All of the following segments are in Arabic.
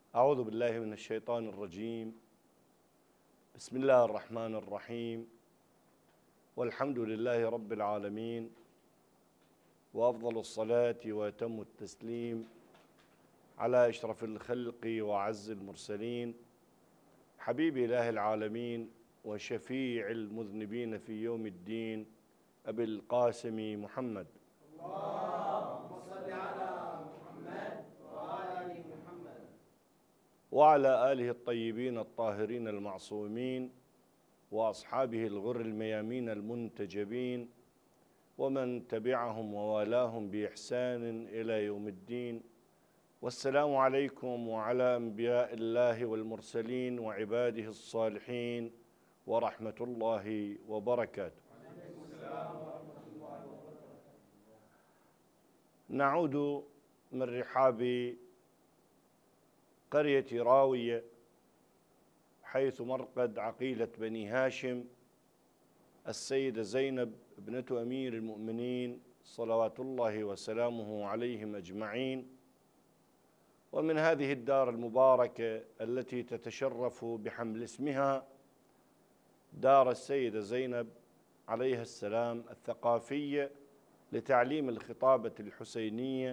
أعوذ بالله من الشيطان الرجيم. بسم الله الرحمن الرحيم، والحمد لله رب العالمين، وأفضل الصلاة وأتم التسليم على أشرف الخلق وأعز المرسلين، حبيب إله العالمين وشفيع المذنبين في يوم الدين، أبي القاسم محمد. اللهم صل على محمد وآل محمد وعلى آله الطيبين الطاهرين المعصومين، وأصحابه الغر الميامين المنتجبين، ومن تبعهم ووالاهم بإحسان إلى يوم الدين. والسلام عليكم وعلى أنبياء الله والمرسلين وعباده الصالحين ورحمة الله وبركاته. نعود من رحاب قرية راوية، حيث مرقد عقيلة بني هاشم السيدة زينب ابنة أمير المؤمنين صلوات الله وسلامه عليهم أجمعين، ومن هذه الدار المباركة التي تتشرف بحمل اسمها دار السيدة زينب عليها السلام الثقافية لتعليم الخطابة الحسينية،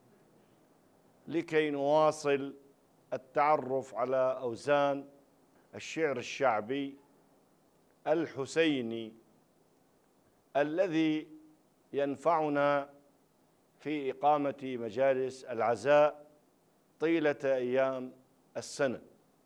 لكي نواصل التعرف على أوزان الشعر الشعبي الحسيني الذي ينفعنا في إقامة مجالس العزاء طيلة أيام السنة،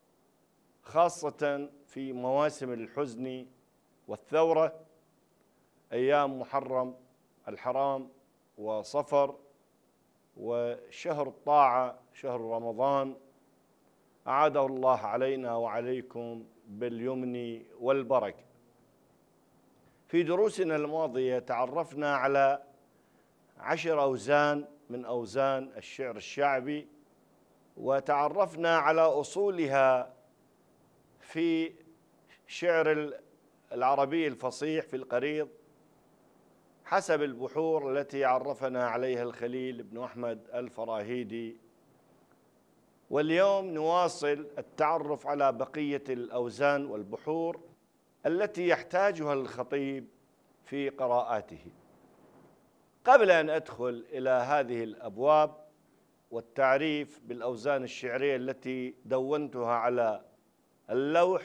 خاصة في مواسم الحزن والثورة، أيام محرم الحرام وصفر وشهر الطاعة شهر رمضان، أعاده الله علينا وعليكم باليمن والبركة. في دروسنا الماضية تعرفنا على 10 أوزان من أوزان الشعر الشعبي، وتعرفنا على أصولها في شعر العربي الفصيح في القريض حسب البحور التي عرفنا عليها الخليل بن أحمد الفراهيدي. واليوم نواصل التعرف على بقية الأوزان والبحور التي يحتاجها الخطيب في قراءاته. قبل أن أدخل إلى هذه الأبواب والتعريف بالأوزان الشعرية التي دونتها على اللوح،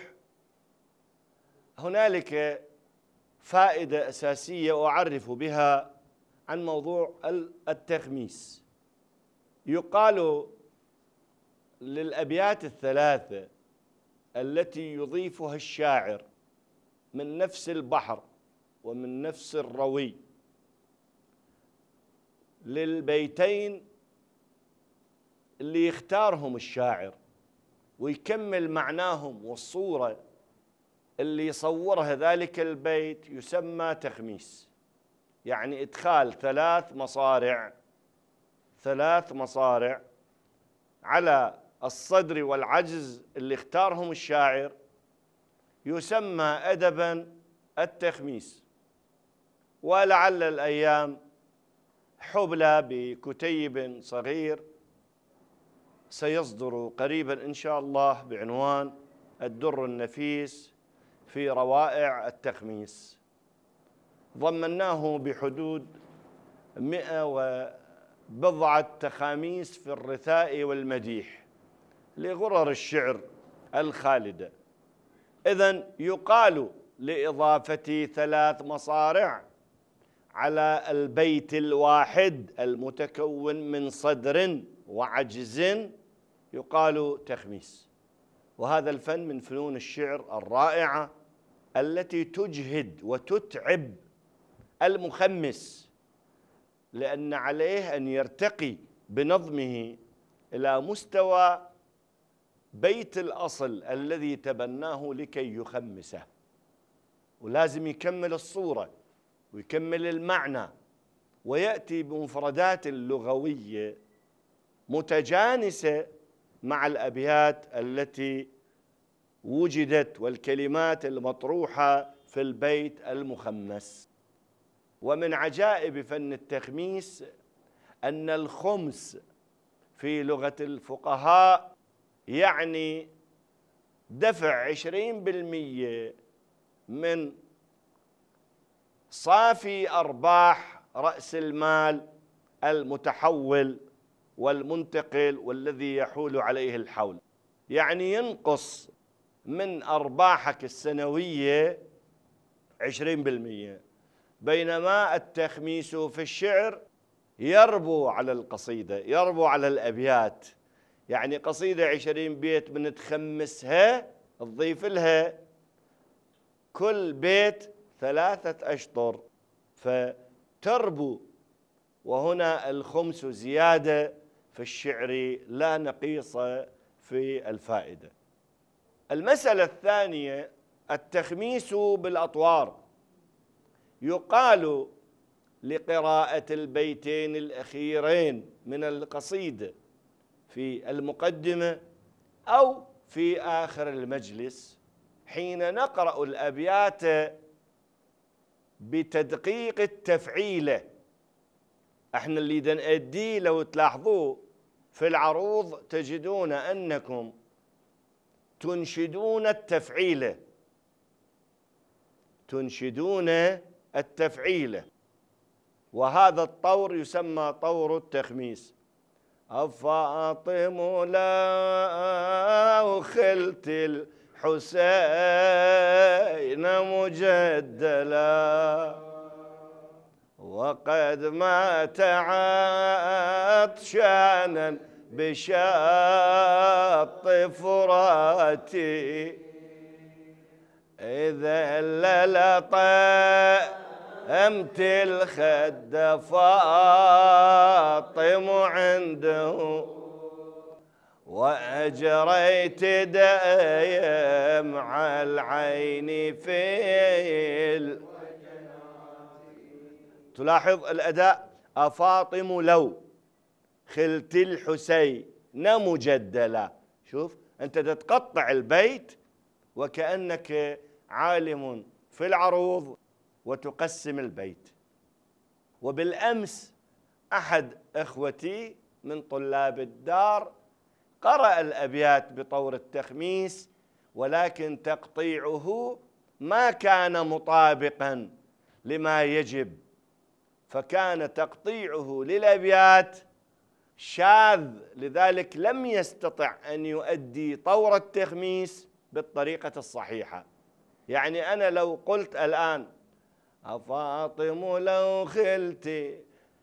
هنالك فائدة أساسية أعرف بها عن موضوع التخميس. يقال للأبيات الثلاثة التي يضيفها الشاعر من نفس البحر ومن نفس الروي للبيتين اللي يختارهم الشاعر ويكمل معناهم والصورة اللي يصورها ذلك البيت يسمى تخميس، يعني إدخال ثلاث مصارع على الصدر والعجز اللي اختارهم الشاعر، يسمى أدباً التخميس. ولعل الأيام حبلى بكتيب صغير سيصدر قريباً إن شاء الله بعنوان الدر النفيس في روائع التخميس، ضمناه بحدود 100 تخاميس في الرثاء والمديح لغرر الشعر الخالدة. إذن يقال لإضافة 3 مصارع على البيت الواحد المتكون من صدر وعجز يقال تخميس. وهذا الفن من فنون الشعر الرائعة التي تجهد وتتعب المخمس، لأن عليه أن يرتقي بنظمه إلى مستوى بيت الأصل الذي تبناه لكي يخمسه، ولازم يكمل الصورة ويكمل المعنى ويأتي بمفردات لغوية متجانسة مع الأبيات التي وجدت والكلمات المطروحة في البيت المخمس. ومن عجائب فن التخميس أن الخمس في لغة الفقهاء يعني دفع 20% من صافي أرباح رأس المال المتحول والمنتقل والذي يحول عليه الحول، يعني ينقص من أرباحك السنوية 20%، بينما التخميس في الشعر يربو على القصيدة، يربو على الأبيات. يعني قصيدة 20 بيت من تخمسها تضيف لها كل بيت 3 أشطر، فتربو. وهنا الخمس زيادة في الشعر لا نقيص في الفائدة. المسألة الثانية التخميس بالأطوار. يقال لقراءة البيتين الأخيرين من القصيدة في المقدمة أو في آخر المجلس حين نقرأ الأبيات بتدقيق التفعيلة. احنا اللي نأديه لو تلاحظوه في العروض تجدون أنكم تنشدون التفعيلة، تنشدون التفعيلة، وهذا الطور يسمى طور التخميس. أفاطم لو خلت الحسين مجدلا وقد مات عطشانا بشاط فراتي إذا لطمت الخد فاطم عنده وأجريت دمع العين في تلاحظ الأداء. أفاطم لو خلت الحسين مجدلا. شوف أنت تتقطع البيت وكأنك عالم في العروض وتقسم البيت. وبالأمس أحد إخوتي من طلاب الدار قرأ الأبيات بطور التخميس، ولكن تقطيعه ما كان مطابقا لما يجب، فكان تقطيعه للأبيات شاذ، لذلك لم يستطع أن يؤدي طور التخميس بالطريقة الصحيحة. يعني أنا لو قلت الآن أفاطم لو خلت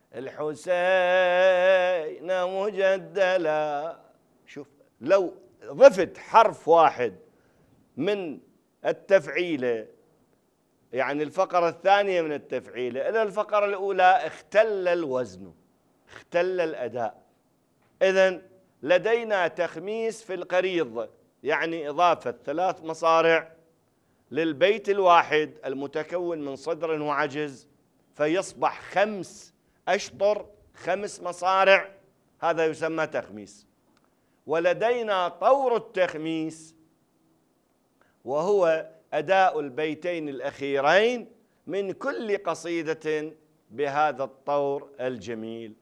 الحسين مجدلا، شوف لو ضفت حرف واحد من التفعيلة، يعني الفقرة الثانية من التفعيلة إلى الفقرة الأولى، اختل الوزن، اختل الأداء. إذن لدينا تخميس في القريض، يعني إضافة 3 مصارع للبيت الواحد المتكون من صدر وعجز فيصبح 5 أشطر، 5 مصارع، هذا يسمى تخميس. ولدينا طور التخميس وهو أداء البيتين الأخيرين من كل قصيدة بهذا الطور الجميل.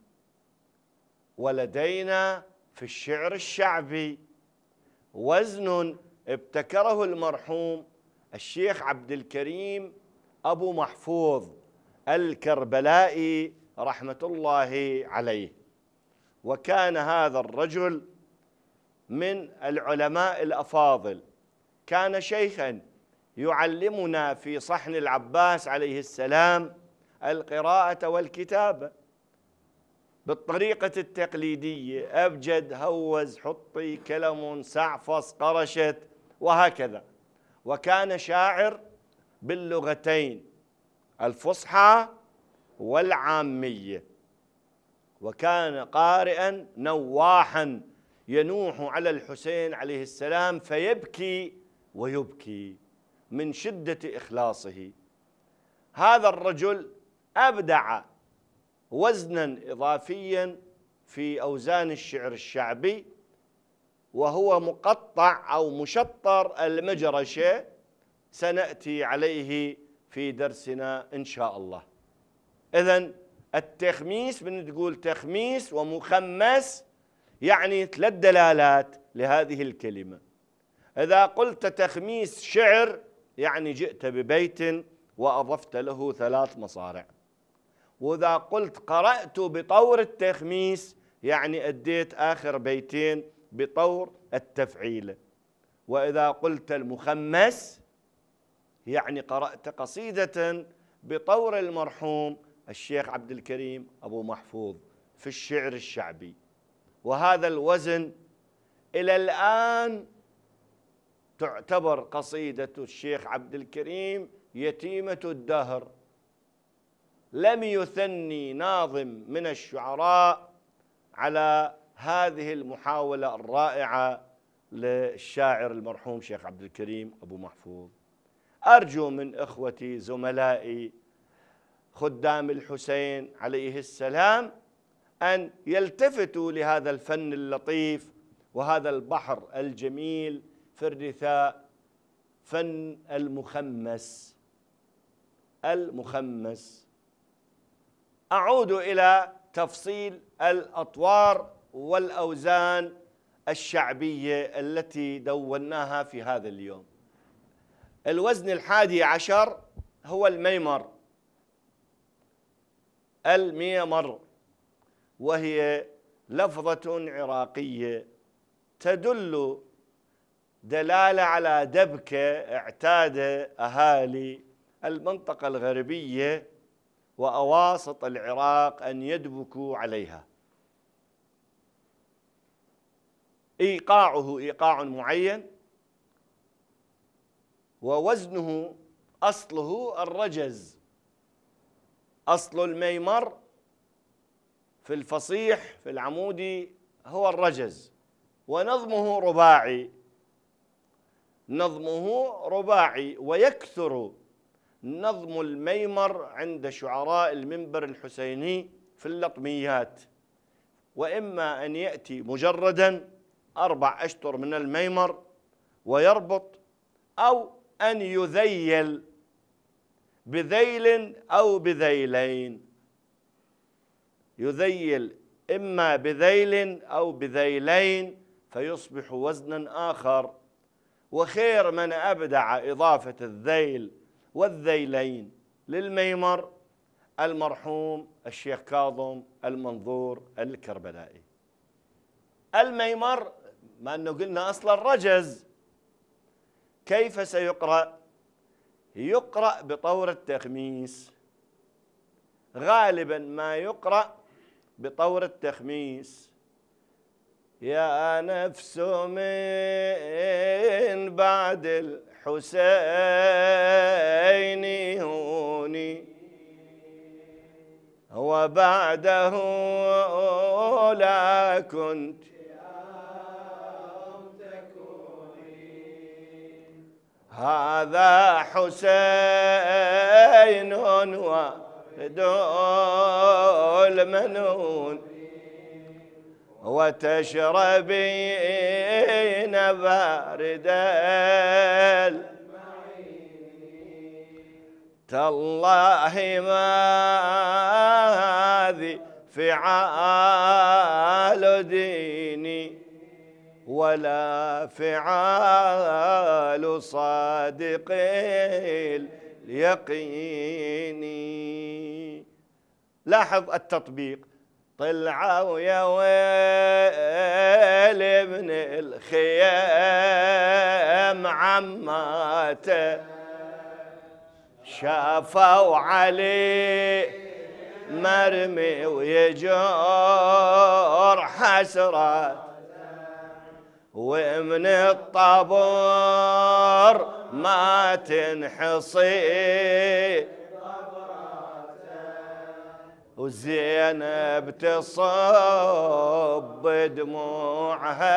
ولدينا في الشعر الشعبي وزن ابتكره المرحوم الشيخ عبد الكريم أبو محفوظ الكربلائي رحمة الله عليه. وكان هذا الرجل من العلماء الأفاضل، كان شيخا يعلمنا في صحن العباس عليه السلام القراءة والكتابة بالطريقة التقليدية، أبجد، هوز، حطي، كلم، سعفص، قرشت، وهكذا. وكان شاعر باللغتين الفصحى والعامية، وكان قارئا نواحا ينوح على الحسين عليه السلام فيبكي ويبكي من شدة إخلاصه. هذا الرجل أبدع وزنا إضافيا في أوزان الشعر الشعبي، وهو مقطع أو مشطر المجرشة، سنأتي عليه في درسنا إن شاء الله. إذن التخميس، من تقول تخميس ومخمس يعني 3 دلالات: لهذه الكلمة. إذا قلت تخميس شعر يعني جئت ببيت وأضفت له 3 مصارع، وإذا قلت قرأت بطور التخميس يعني أديت آخر بيتين بطور التفعيلة. وإذا قلت المخمس يعني قرأت قصيدة بطور المرحوم الشيخ عبد الكريم أبو محفوظ في الشعر الشعبي. وهذا الوزن إلى الآن تعتبر قصيدة الشيخ عبد الكريم يتيمة الدهر. لم يثني ناظم من الشعراء على هذه المحاولة الرائعة للشاعر المرحوم شيخ عبد الكريم أبو محفوظ. أرجو من إخوتي زملائي خدام الحسين عليه السلام أن يلتفتوا لهذا الفن اللطيف وهذا البحر الجميل في الرثاء، فن المخمس. أعود إلى تفصيل الأطوار والأوزان الشعبية التي دوناها في هذا اليوم. الوزن 11 هو الميمر، الميمر، وهي لفظة عراقية تدل دلالة على دبكة اعتاد أهالي المنطقة الغربية وأواسط العراق أن يدبكوا عليها. إيقاعه إيقاع معين، ووزنه أصله الرجز. أصل الميمر في الفصيح في العمودي هو الرجز، ونظمه رباعي، ويكثر نظم الميمر عند شعراء المنبر الحسيني في اللطميات، وإما أن يأتي مجرداً 4 أشطر من الميمر ويربط، أو أن يذيل بذيل أو بذيلين، يذيل إما بذيل أو بذيلين فيصبح وزناً آخر. وخير من أبدع إضافة الذيل والذيلين للميمر المرحوم الشيخ كاظم المنظور الكربلائي. الميمر ما أنه قلنا أصل الرجز، كيف سيقرأ؟ يقرأ بطور التخميس، غالبا ما يقرأ بطور التخميس. يا نفس من بعد الحسين هوني، وبعده لا كنت هذا حسين وارد المنون، وتشربين بارد تالله ما هذه فعال ديني ولا فعال صادق اليقين. لاحظ التطبيق. طلعوا يا ويل ابن الخيام عماته، شافوا عليه مرمي ويجور حسرات، ومن الطبور ما تنحصي، وزينب تصب دموعها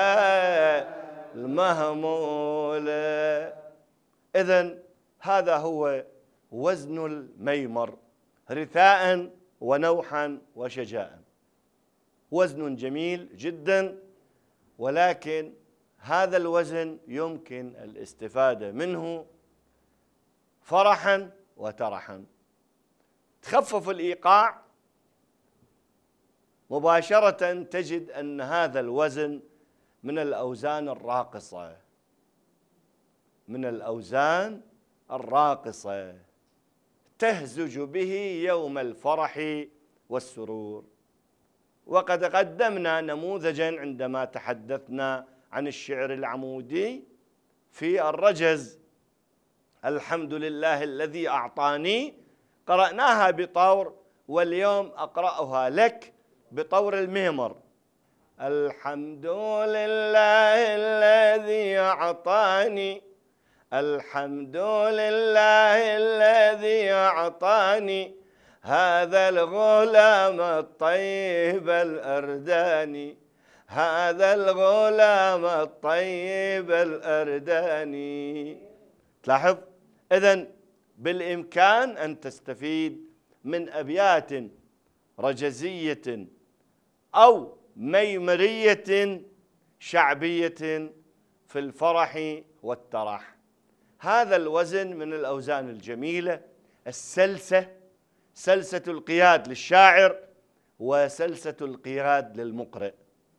المهمولة. إذن هذا هو وزن الميمر، رثاء ونوحا وشجاعا. وزن جميل جدا، ولكن هذا الوزن يمكن الاستفادة منه فرحا وترحا. تخفف الإيقاع مباشرة تجد أن هذا الوزن من الأوزان الراقصة، من الأوزان الراقصة تهزج به يوم الفرح والسرور. وقد قدمنا نموذجا عندما تحدثنا عن الشعر العمودي في الرجز، الحمد لله الذي أعطاني، قرأناها بطور، واليوم أقرأها لك بطور الميمر. الحمد لله الذي أعطاني، الحمد لله الذي أعطاني هذا الغلام الطيب الأرداني، هذا الغلام الطيب الأرداني. تلاحظ إذن بالإمكان أن تستفيد من أبيات رجزية أو ميمرية شعبية في الفرح والترح. هذا الوزن من الأوزان الجميلة السلسة، سلسة القياد للشاعر وسلسة القياد للمقرئ.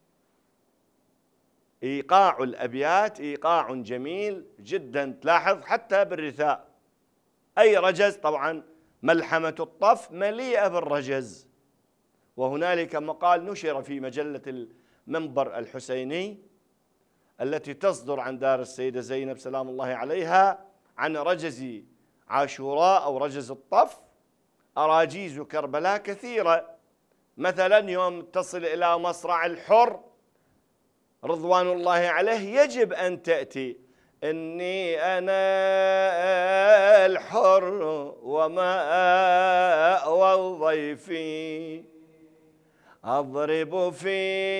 إيقاع الأبيات إيقاع جميل جدا، تلاحظ حتى بالرثاء أي رجز. طبعا ملحمة الطف مليئة بالرجز، وهنالك مقال نشر في مجلة المنبر الحسيني التي تصدر عن دار السيدة زينب سلام الله عليها عن رجز عاشوراء أو رجز الطف. أراجيز كربلاء كثيرة، مثلا يوم تصل إلى مصرع الحر رضوان الله عليه يجب أن تأتي إني أنا الحر ومأوى ضيفي أضرب في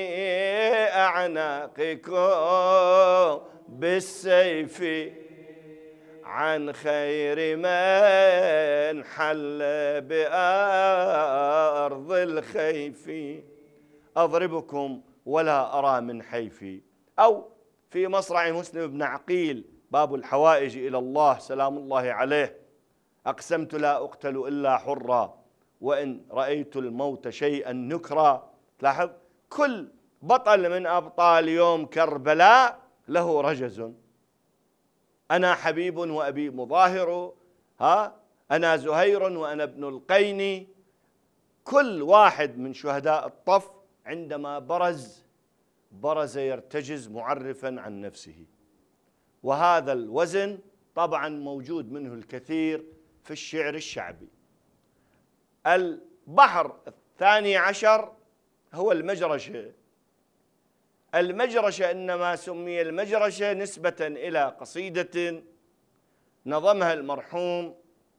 أعناقكم بالسيف عن خير من حل بأرض الخيف أضربكم ولا أرى من حيفي. أو في مصرع مسلم بن عقيل باب الحوائج إلى الله سلام الله عليه، أقسمت لا أقتل إلا حرا وإن رأيت الموت شيئا نكرا. لاحظ كل بطل من أبطال يوم كربلاء له رجز. أنا حبيب وأبي مظاهر، أنا زهير وأنا ابن القين. كل واحد من شهداء الطف عندما برز يرتجز معرفا عن نفسه. وهذا الوزن طبعا موجود منه الكثير في الشعر الشعبي. البحر الثاني عشر هو المجرشة. المجرشة إنما سمي المجرشة نسبة إلى قصيدة نظمها المرحوم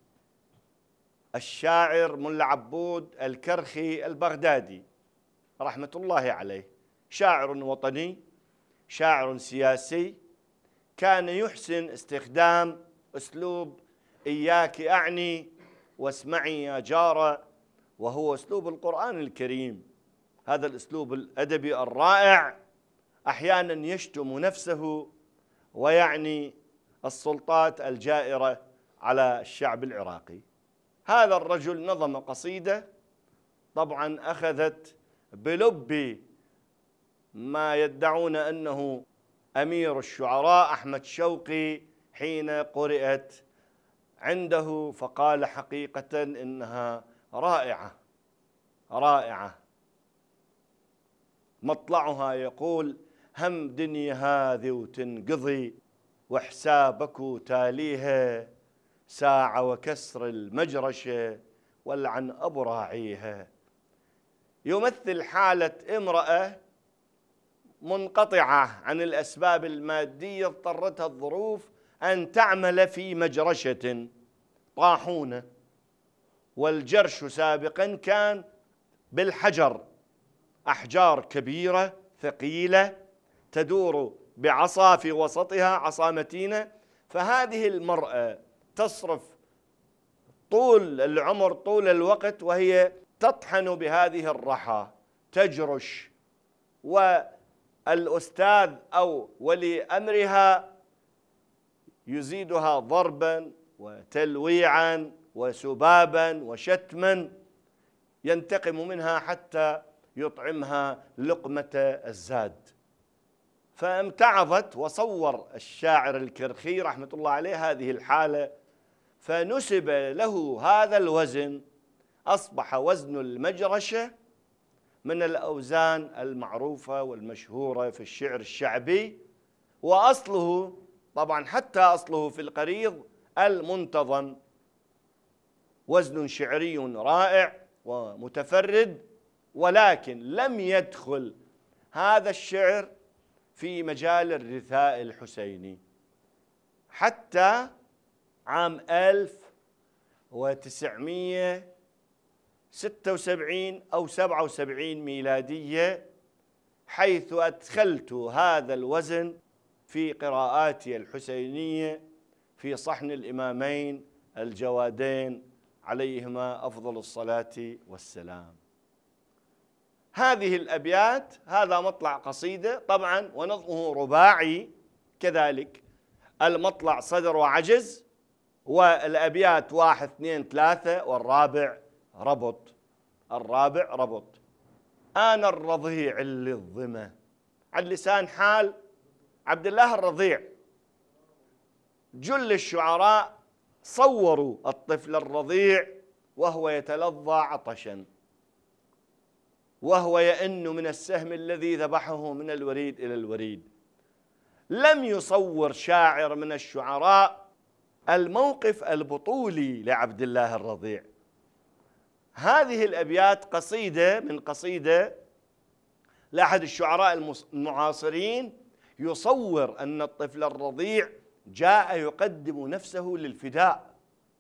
الشاعر ملا عبود الكرخي البغدادي رحمة الله عليه، شاعر وطني، شاعر سياسي، كان يحسن استخدام أسلوب إياك أعني واسمعي يا جارة، وهو أسلوب القرآن الكريم. هذا الأسلوب الأدبي الرائع أحيانا يشتم نفسه ويعني السلطات الجائرة على الشعب العراقي. هذا الرجل نظم قصيدة طبعا أخذت بلب ما يدعون أنه أمير الشعراء أحمد شوقي حين قرأت عنده، فقال حقيقة إنها رائعة رائعة. مطلعها يقول: هم دنيا هذه وتنقضي وحسابك تاليها، ساعة وكسر المجرشة والعن أبو راعيها. يمثل حالة امرأة منقطعة عن الأسباب المادية اضطرتها الظروف أن تعمل في مجرشة طاحونة، والجرش سابقا كان بالحجر، أحجار كبيرة ثقيلة تدور بعصا في وسطها، عصا متينة. فهذه المرأة تصرف طول العمر طول الوقت وهي تطحن بهذه الرحى تجرش، والأستاذ أو ولي أمرها يزيدها ضربا وتلويعا وسبابا وشتما، ينتقم منها حتى يطعمها لقمة الزاد. فامتعضت، وصور الشاعر الكرخي رحمة الله عليه هذه الحالة، فنسب له هذا الوزن، أصبح وزن المجرشة من الأوزان المعروفة والمشهورة في الشعر الشعبي. وأصله طبعا حتى أصله في القريض المنتظم، وزن شعري رائع ومتفرد، ولكن لم يدخل هذا الشعر في مجال الرثاء الحسيني حتى عام 1976 أو 77 ميلادية، حيث أدخلت هذا الوزن في قراءاتي الحسينية في صحن الإمامين الجوادين عليهما أفضل الصلاة والسلام. هذه الأبيات، هذا مطلع قصيدة طبعا ونظمه رباعي كذلك، المطلع صدر وعجز، والأبيات 1 2 3 والرابع ربط. الرابع ربط. أنا الرضيع اللي الظما، على لسان حال عبد الله الرضيع. جل الشعراء صوروا الطفل الرضيع وهو يتلظى عطشا، وهو يئن من السهم الذي ذبحه من الوريد إلى الوريد. لم يصور شاعر من الشعراء الموقف البطولي لعبد الله الرضيع. هذه الأبيات قصيدة من قصيدة لأحد الشعراء المعاصرين، يصور أن الطفل الرضيع جاء يقدم نفسه للفداء،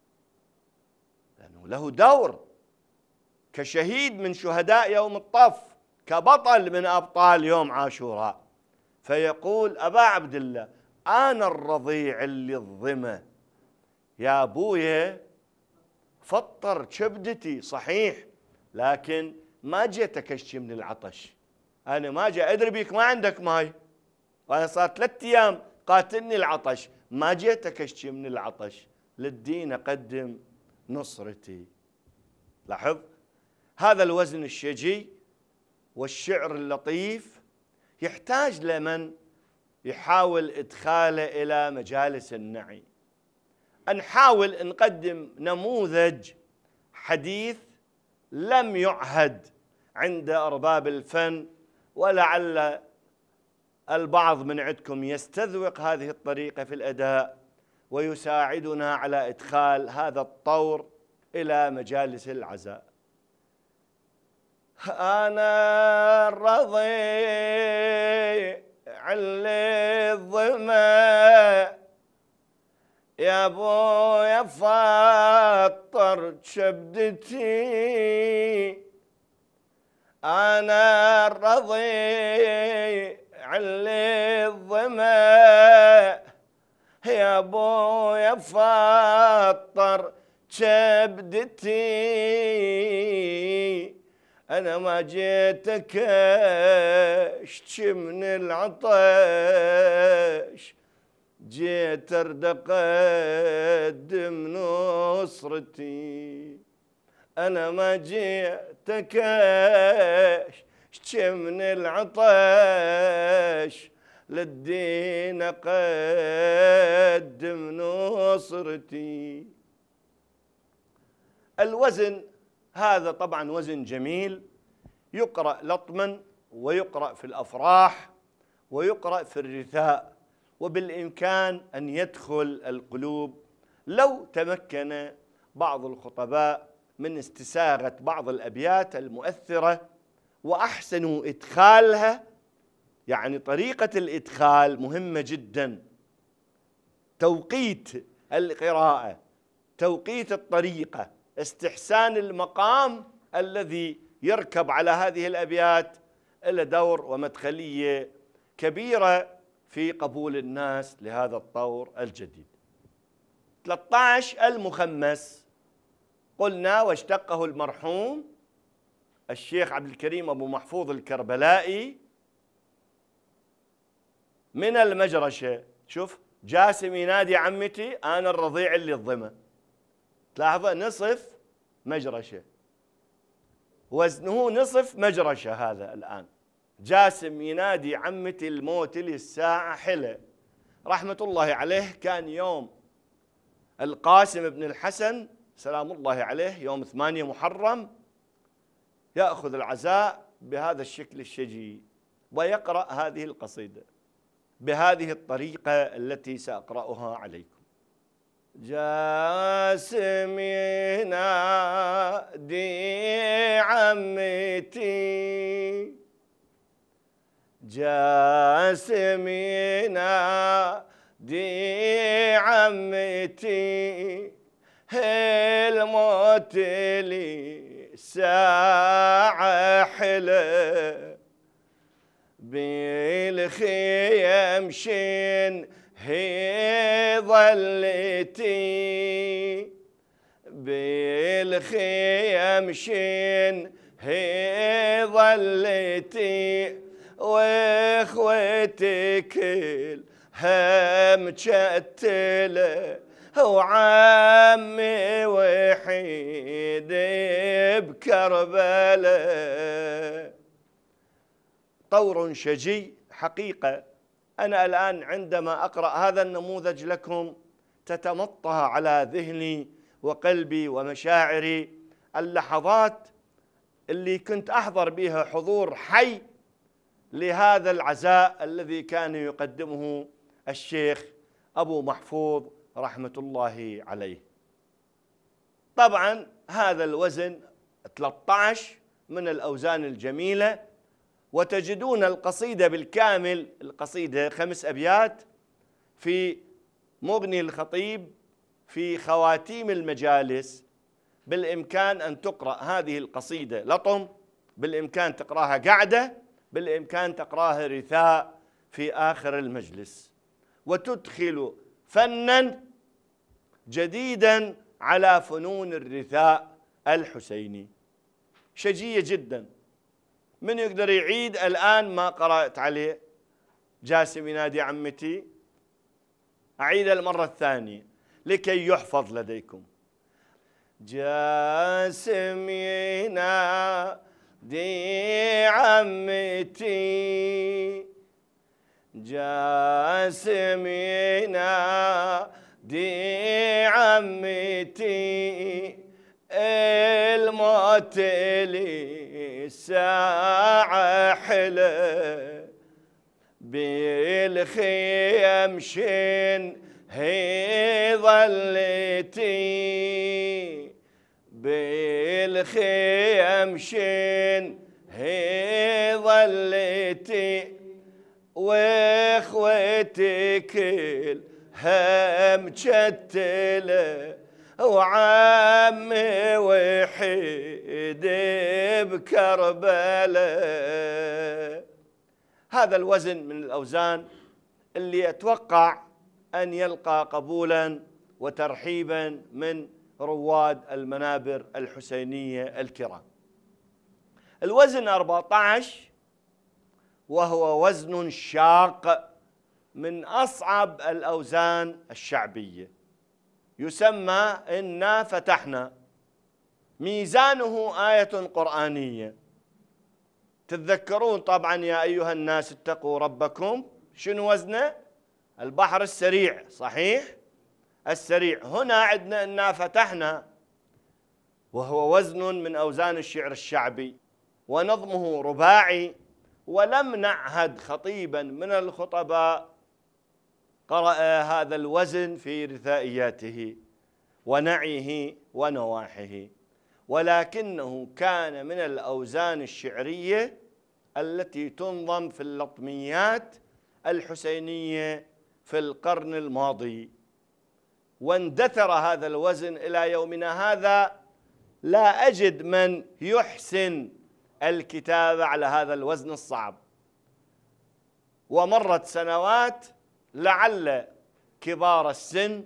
لأنه له دور كشهيد من شهداء يوم الطف، كبطل من أبطال يوم عاشوراء. فيقول: أبا عبد الله، أنا الرضيع اللي الظما، يا أبويا فطر كبدتي صحيح، لكن ما جيتك أشكي من العطش. أنا ما جاي أدري بيك ما عندك ماي، وأنا صار 3 أيام قاتلني العطش، ما جيتك أشكي من العطش، للدين أقدم نصرتي. لاحظ هذا الوزن الشجي والشعر اللطيف يحتاج لمن يحاول إدخاله إلى مجالس النعي. نحاول نقدم نموذج حديث لم يعهد عند أرباب الفن، ولعل البعض من عندكم يستذوق هذه الطريقة في الأداء ويساعدنا على إدخال هذا الطور إلى مجالس العزاء. أنا الرضيع اللي الظما، يا ابويا فطر كبدتي. أنا الرضيع اللي الظما، يا ابويا فطر كبدتي. أنا ما جيتك أشكي من العطش، جيت أرد أقدم نصرتي. أنا ما جيتك أشكي من العطش، للدين أقدم نصرتي. الوزن هذا طبعا وزن جميل، يقرأ لطما ويقرأ في الأفراح ويقرأ في الرثاء، وبالإمكان أن يدخل القلوب لو تمكن بعض الخطباء من استساغة بعض الأبيات المؤثرة وأحسنوا إدخالها. يعني طريقة الإدخال مهمة جدا، توقيت القراءة، توقيت الطريقة، استحسان المقام الذي يركب على هذه الأبيات له دور ومدخلية كبيرة في قبول الناس لهذا الطور الجديد. 13 المخمس قلنا واشتقه المرحوم الشيخ عبد الكريم أبو محفوظ الكربلائي من المجرشة. شوف جاسم ينادي عمتي أنا الرضيع اللي الظما، تلاحظ نصف مجرشة، وزنه نصف مجرشة هذا الآن. جاسم ينادي عمتي الموت لي الساعة حلة. رحمة الله عليه كان يوم القاسم بن الحسن سلام الله عليه يوم 8 محرم يأخذ العزاء بهذا الشكل الشجي ويقرأ هذه القصيدة بهذه الطريقة التي سأقرأها عليكم. جاسم ينادي عمتي، جاسم ينادي عمتي، الموت لي ساعة حلة، بالخيم شن هي ظلتي، بالخيم شن هي ظلتي، واخوتي كلها مشتله، وعمي وحيد بكربلاء. طور شجي حقيقة. أنا الآن عندما أقرأ هذا النموذج لكم تتمطى على ذهني وقلبي ومشاعري اللحظات اللي كنت أحضر بها حضور حي لهذا العزاء الذي كان يقدمه الشيخ أبو محفوظ رحمة الله عليه. طبعا هذا الوزن 13 من الأوزان الجميلة، وتجدون القصيدة بالكامل، القصيدة 5 أبيات في مغني الخطيب في خواتيم المجالس. بالإمكان أن تقرأ هذه القصيدة لطم، بالإمكان تقرأها قعدة، بالإمكان تقرأها رثاء في آخر المجلس، وتدخل فناً جديداً على فنون الرثاء الحسيني. شجية جداً. من يقدر يعيد الآن ما قرأت عليه؟ جاسم ينادي عمتي. أعيد المرة الثانية لكي يحفظ لديكم. جاسم ينادي عمتي، جاسم ينادي عمتي، الموت لي ساعة حلة، بالخيم شن هي ظلتي، بالخيم شن هي ظلتي، واخوتي كلها مشتله، وعمي وحيد بكربلاء. هذا الوزن من الأوزان اللي أتوقع أن يلقى قبولا وترحيبا من رواد المنابر الحسينية الكرام. الوزن 14 وهو وزن شاق من أصعب الأوزان الشعبية، يسمى إنا فتحنا. ميزانه آية قرآنية. تتذكرون طبعا يا أيها الناس اتقوا ربكم، شنو وزنه؟ البحر السريع، صحيح؟ السريع. هنا عندنا إنا فتحنا، وهو وزن من أوزان الشعر الشعبي، ونظمه رباعي. ولم نعهد خطيبا من الخطباء قرأ هذا الوزن في رثائياته ونعيه ونواحه، ولكنه كان من الأوزان الشعرية التي تنظم في اللطميات الحسينية في القرن الماضي. واندثر هذا الوزن إلى يومنا هذا. لا أجد من يحسن الكتابة على هذا الوزن الصعب. ومرت سنوات، لعل كبار السن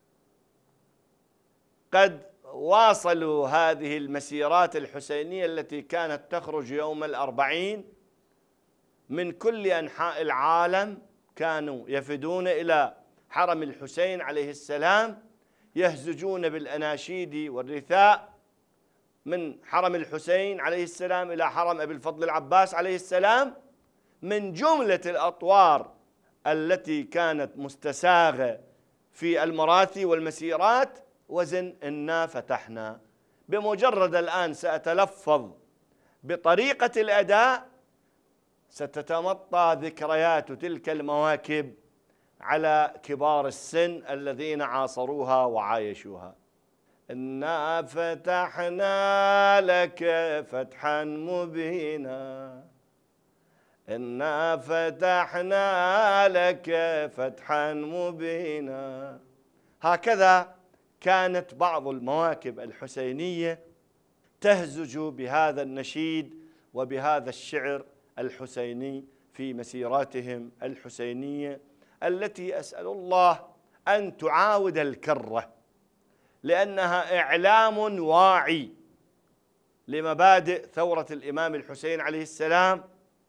قد واصلوا هذه المسيرات الحسينية التي كانت تخرج يوم الأربعين من كل أنحاء العالم، كانوا يفدون إلى حرم الحسين عليه السلام، يهزجون بالأناشيد والرثاء من حرم الحسين عليه السلام إلى حرم أبي الفضل العباس عليه السلام، من جملة الأطوار التي كانت مستساغة في المراثي والمسيرات وزن إنا فتحنا. بمجرد الآن سأتلفظ بطريقة الأداء ستتمطى ذكريات تلك المواكب على كبار السن الذين عاصروها وعايشوها. إنا فتحنا لك فتحا مبينا، إنا فتحنا لك فتحا مبينا. هكذا كانت بعض المواكب الحسينية تهزج بهذا النشيد وبهذا الشعر الحسيني في مسيراتهم الحسينية، التي أسأل الله أن تعاود الكرة، لأنها إعلام واعي لمبادئ ثورة الإمام الحسين عليه السلام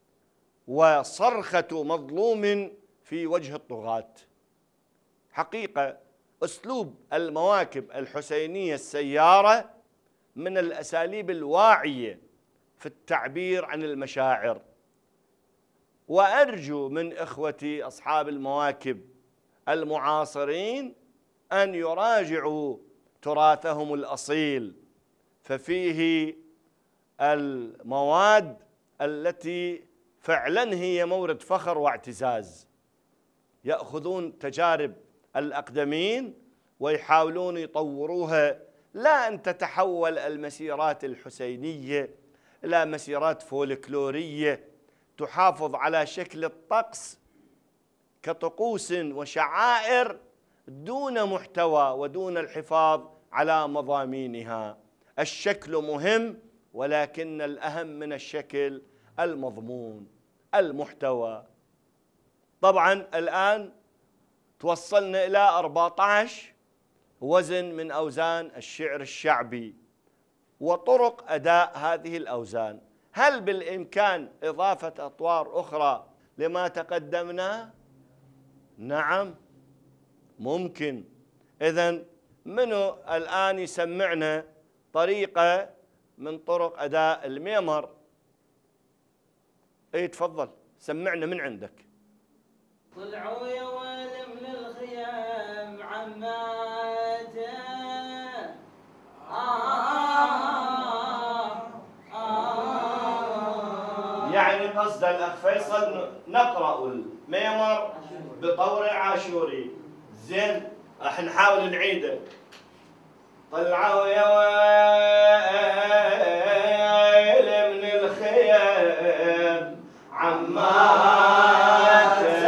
وصرخة مظلوم في وجه الطغاة. حقيقة أسلوب المواكب الحسينية السيارة من الأساليب الواعية في التعبير عن المشاعر، وأرجو من إخوتي أصحاب المواكب المعاصرين أن يراجعوا تراثهم الأصيل، ففيه المواد التي فعلا هي مورد فخر واعتزاز. يأخذون تجارب الأقدمين ويحاولون يطوروها، لا أن تتحول المسيرات الحسينية إلى مسيرات فولكلورية تحافظ على شكل الطقس كطقوس وشعائر دون محتوى ودون الحفاظ على مضامينها. الشكل مهم، ولكن الأهم من الشكل المضمون المحتوى. طبعا الآن توصلنا إلى 14 وزن من أوزان الشعر الشعبي وطرق أداء هذه الأوزان. هل بالإمكان إضافة أطوار أخرى لما تقدمنا؟ نعم ممكن. إذن منو الآن يسمعنا طريقة من طرق أداء الميمر؟ اي تفضل سمعنا من عندك. طلعوا يا ولد من الخيام عماته يعني قصد الأخ فيصل نقرأ الميمر بطور عاشوري. زين راح نحاول نعيده. طلعوا يا ويل من الخيام عماته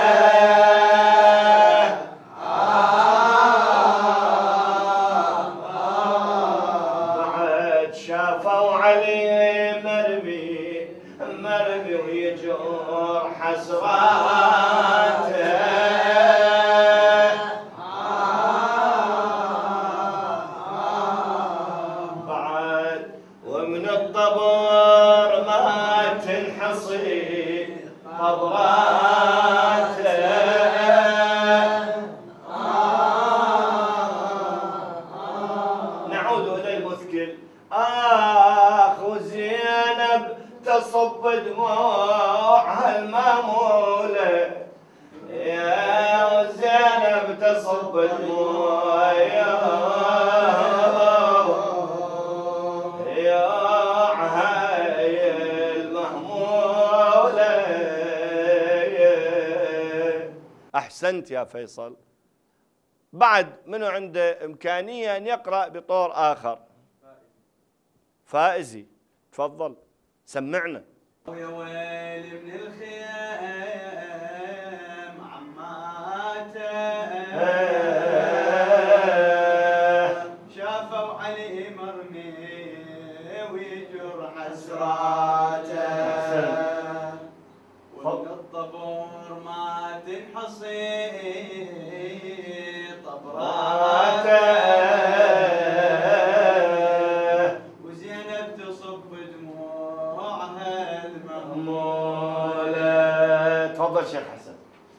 بعد شافوا علي مرمي ويجور حسراته الطبر ما تنحصي قبراته نعود إلى المثكل. وزينب تصب دموعها المامولة، يا زينب تصب دموعها أحسنت يا فيصل. بعد منو عنده إمكانية أن يقرأ بطور آخر؟ فائزي تفضل سمعنا. يا ويل من الخيام عماته شافوا علي مرمي ويجر حسراته ومن الطبور ما تنحصي طبراته وزينب تصب دموعها المهمولة. تفضل شيخ حسن.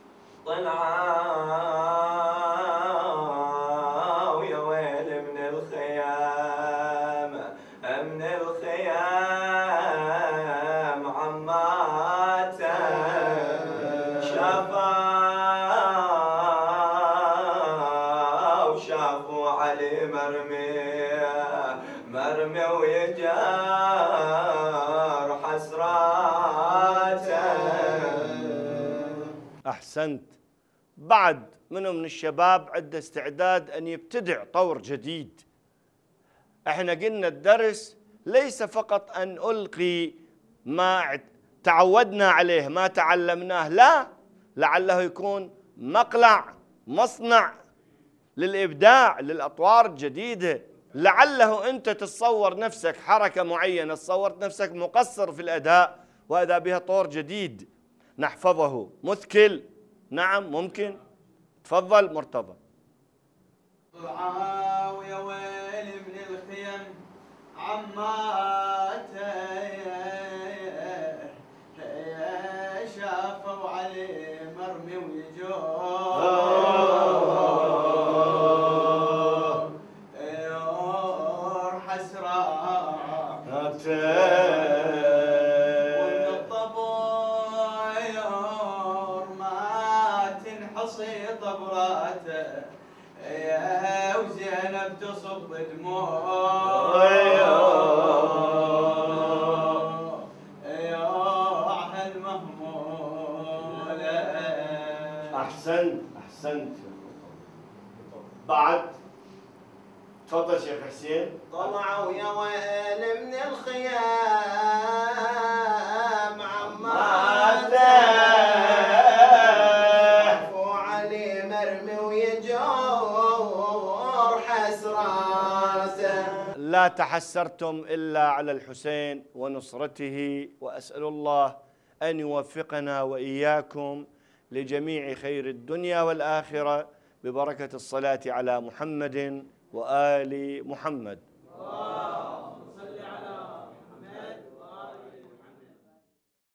طلعوا يا ويل من الخيام من الخيام عماته علي مرمي ويجار حسراته. أحسنت. بعد منه من الشباب عنده استعداد أن يبتدع طور جديد. احنا قلنا الدرس ليس فقط أن ألقي ما تعودنا عليه ما تعلمناه، لا، لعله يكون مقلع مصنع للإبداع للأطوار الجديدة. لعله أنت تتصور نفسك حركة معينة، تصورت نفسك مقصر في الأداء وإذا بها طور جديد نحفظه مثكل. نعم ممكن. تفضل مرتضى. ويا ويل من الخيم عماته شافوا عليه مرمي ويجور حسراته ومن الطبيور ما تنحصي طبراته يا وزينب تصب دموع يا المهمولة. أحسنت. بعد تفضل شيخ حسين. طلعوا يا ويل من الخيام عماته شافوا علي مرمي ويجور حسراته. لا تحسرتم إلا على الحسين ونصرته، وأسأل الله أن يوفقنا وإياكم لجميع خير الدنيا والآخرة ببركة الصلاة على محمد وآل محمد.